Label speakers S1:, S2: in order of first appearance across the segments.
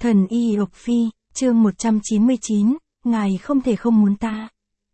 S1: Thần Y Lộc Phi, chương 199, ngài không thể không muốn ta.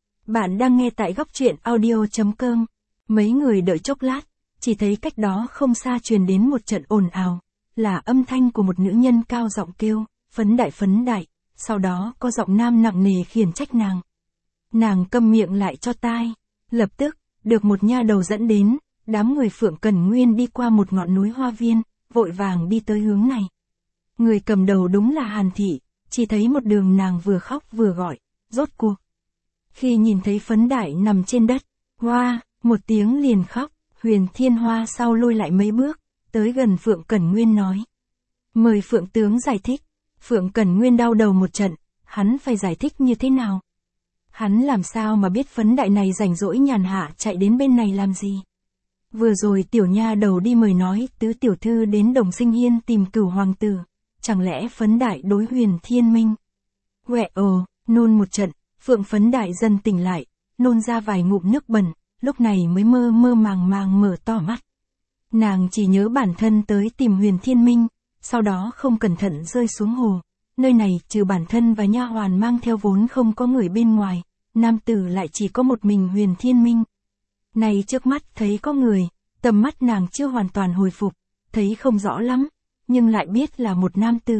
S1: Bạn đang nghe tại góc truyện audio.com. Mấy người đợi chốc lát, chỉ thấy cách đó không xa truyền đến một trận ồn ào, là âm thanh của một nữ nhân cao giọng kêu, phấn đại, sau đó có giọng nam nặng nề khiển trách nàng. Nàng câm miệng lại cho tai. Lập tức, được một nha đầu dẫn đến, đám người Phượng Cẩn Nguyên đi qua một ngọn núi hoa viên, vội vàng đi tới hướng này. Người cầm đầu đúng là Hàn Thị, chỉ thấy một đường nàng vừa khóc vừa gọi, rốt cuộc. Khi nhìn thấy phấn đại nằm trên đất, hoa, một tiếng liền khóc, Huyền Thiên Hoa sau lôi lại mấy bước, tới gần Phượng Cẩn Nguyên nói. Mời Phượng tướng giải thích. Phượng Cẩn Nguyên đau đầu một trận, hắn phải giải thích như thế nào? Hắn làm sao mà biết phấn đại này rảnh rỗi nhàn hạ chạy đến bên này làm gì? Vừa rồi tiểu nha đầu đi mời nói tứ tiểu thư đến Đồng Sinh Hiên tìm Cửu hoàng tử, chẳng lẽ phấn đại đối Huyền Thiên Minh? Quẹ nôn một trận, Phượng phấn đại dần tỉnh lại, nôn ra vài ngụm nước bẩn, lúc này mới mơ mơ màng mở to mắt. Nàng chỉ nhớ bản thân tới tìm Huyền Thiên Minh, sau đó không cẩn thận rơi xuống hồ. Nơi này trừ bản thân và nha hoàn mang theo vốn không có người bên ngoài, nam tử lại chỉ có một mình Huyền Thiên Minh. Này trước mắt thấy có người, tầm mắt nàng chưa hoàn toàn hồi phục, thấy không rõ lắm, nhưng lại biết là một nam tử.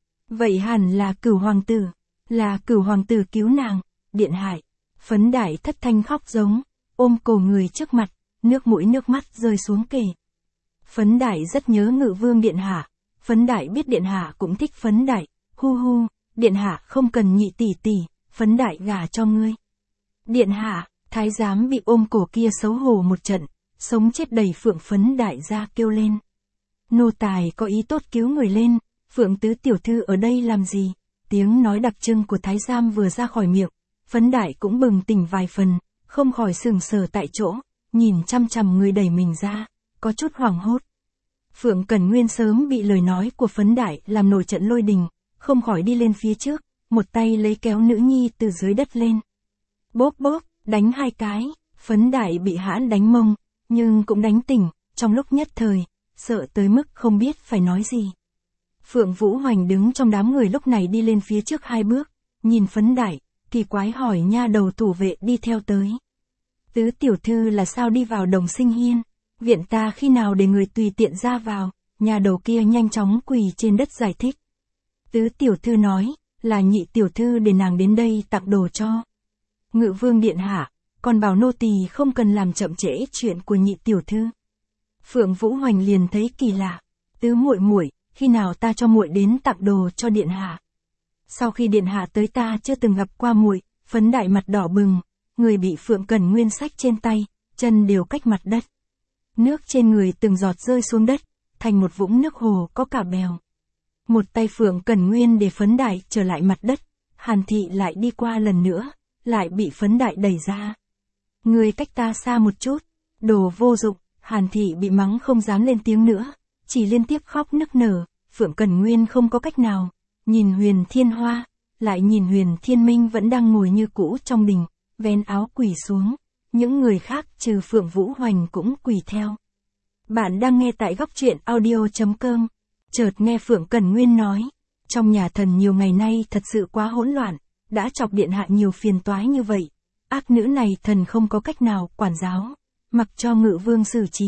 S1: Vậy hẳn là Cửu hoàng tử, là Cửu hoàng tử cứu nàng, điện hại. Phấn đại thất thanh khóc giống, ôm cổ người trước mặt, nước mũi nước mắt rơi xuống kề. Phấn đại rất nhớ Ngự Vương điện hạ, phấn đại biết điện hạ cũng thích phấn đại, hu, điện hạ không cần nhị tỷ, phấn đại gả cho ngươi. Điện hạ, thái giám bị ôm cổ kia xấu hổ một trận, sống chết đầy Phượng phấn đại ra kêu lên. Nô tài có ý tốt cứu người lên, Phượng tứ tiểu thư ở đây làm gì? Tiếng nói đặc trưng của thái giám vừa ra khỏi miệng, phấn đại cũng bừng tỉnh vài phần, không khỏi sừng sờ tại chỗ, nhìn chăm chằm người đẩy mình ra, có chút hoảng hốt. Phượng Cẩn Nguyên sớm bị lời nói của phấn đại làm nổi trận lôi đình, không khỏi đi lên phía trước, một tay lấy kéo nữ nhi từ dưới đất lên. Bóp, đánh hai cái, phấn đại bị hãn đánh mông, nhưng cũng đánh tỉnh, trong lúc nhất thời, sợ tới mức không biết phải nói gì. Phượng Vũ Hoành đứng trong đám người lúc này đi lên phía trước hai bước, nhìn phấn đại, kỳ quái hỏi nha đầu thủ vệ đi theo tới. Tứ tiểu thư là sao đi vào Đồng Sinh Hiên? Viện ta khi nào để người tùy tiện ra vào? Nhà đầu kia nhanh chóng quỳ trên đất giải thích. Tứ tiểu thư nói, là nhị tiểu thư để nàng đến đây tặng đồ cho Ngự Vương điện hạ, còn bảo nô tỳ không cần làm chậm trễ chuyện của nhị tiểu thư. Phượng Vũ Hoành liền thấy kỳ lạ, tứ muội, khi nào ta cho muội đến tặng đồ cho điện hạ? Sau khi điện hạ tới ta chưa từng gặp qua muội. Phấn đại mặt đỏ bừng, người bị Phượng Cẩn Nguyên xách trên tay, chân đều cách mặt đất. Nước trên người từng giọt rơi xuống đất, thành một vũng nước hồ có cả bèo. Một tay Phượng Cẩn Nguyên để phấn đại trở lại mặt đất, Hàn Thị lại đi qua lần nữa, lại bị phấn đại đẩy ra. Người cách ta xa một chút, đồ vô dụng. Hàn Thị bị mắng không dám lên tiếng nữa, chỉ liên tiếp khóc nức nở. Phượng Cẩn Nguyên không có cách nào, nhìn Huyền Thiên Hoa, lại nhìn Huyền Thiên Minh vẫn đang ngồi như cũ trong đình, vén áo quỳ xuống. Những người khác trừ Phượng Vũ Hoành cũng quỳ theo. Bạn đang nghe tại góc truyện audio.com. Chợt nghe Phượng Cẩn Nguyên nói, trong nhà thần nhiều ngày nay thật sự quá hỗn loạn, đã chọc điện hạ nhiều phiền toái như vậy. Ác nữ này thần không có cách nào quản giáo, mặc cho Ngự Vương xử trí.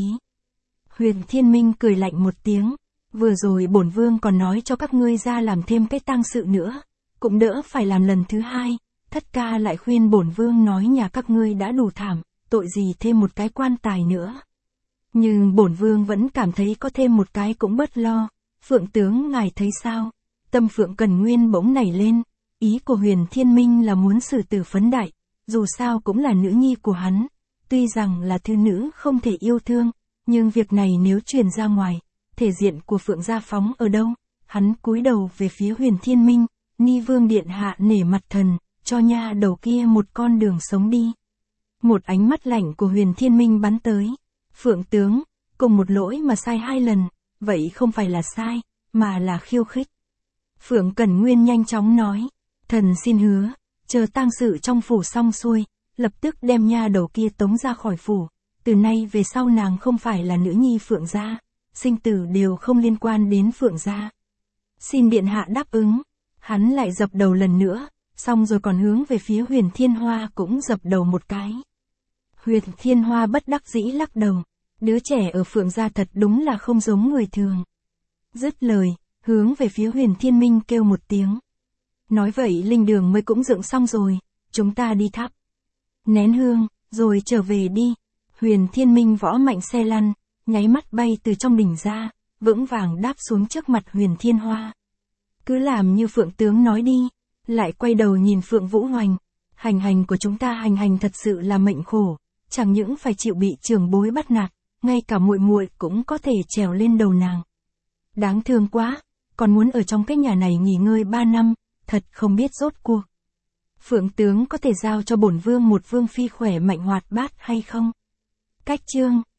S1: Huyền Thiên Minh cười lạnh một tiếng, vừa rồi bổn vương còn nói cho các ngươi ra làm thêm cái tang sự nữa, cũng đỡ phải làm lần thứ hai. Thất ca lại khuyên bổn vương nói nhà các ngươi đã đủ thảm, tội gì thêm một cái quan tài nữa. Nhưng bổn vương vẫn cảm thấy có thêm một cái cũng bớt lo. Phượng tướng ngài thấy sao? Tâm Phượng Cẩn Nguyên bỗng nảy lên, ý của Huyền Thiên Minh là muốn xử tử phấn đại, dù sao cũng là nữ nhi của hắn, tuy rằng là thư nữ không thể yêu thương, nhưng việc này nếu truyền ra ngoài, thể diện của Phượng gia phóng ở đâu? Hắn cúi đầu về phía Huyền Thiên Minh, Ni Vương điện hạ nể mặt thần, cho nha đầu kia một con đường sống đi. Một ánh mắt lạnh của Huyền Thiên Minh bắn tới. Phượng tướng, cùng một lỗi mà sai hai lần, vậy không phải là sai, mà là khiêu khích. Phượng Cẩn Nguyên nhanh chóng nói, thần xin hứa, chờ tang sự trong phủ xong xuôi, lập tức đem nha đầu kia tống ra khỏi phủ. Từ nay về sau nàng không phải là nữ nhi Phượng gia, sinh tử đều không liên quan đến Phượng gia. Xin điện hạ đáp ứng. Hắn lại dập đầu lần nữa, xong rồi còn hướng về phía Huyền Thiên Hoa cũng dập đầu một cái. Huyền Thiên Hoa bất đắc dĩ lắc đầu. Đứa trẻ ở Phượng gia thật đúng là không giống người thường. Dứt lời, hướng về phía Huyền Thiên Minh kêu một tiếng. Nói vậy linh đường mới cũng dựng xong rồi, chúng ta đi thắp nén hương, rồi trở về đi. Huyền Thiên Minh võ mạnh xe lăn, nháy mắt bay từ trong đỉnh ra, vững vàng đáp xuống trước mặt Huyền Thiên Hoa. Cứ làm như Phượng tướng nói đi, lại quay đầu nhìn Phượng Vũ Hoành. Hành của chúng ta hành thật sự là mệnh khổ, chẳng những phải chịu bị trưởng bối bắt nạt, ngay cả muội muội cũng có thể trèo lên đầu nàng. Đáng thương quá, còn muốn ở trong cái nhà này nghỉ ngơi 3 năm, thật không biết rốt cuộc. Phượng tướng có thể giao cho bổn vương một vương phi khỏe mạnh hoạt bát hay không? Cách chương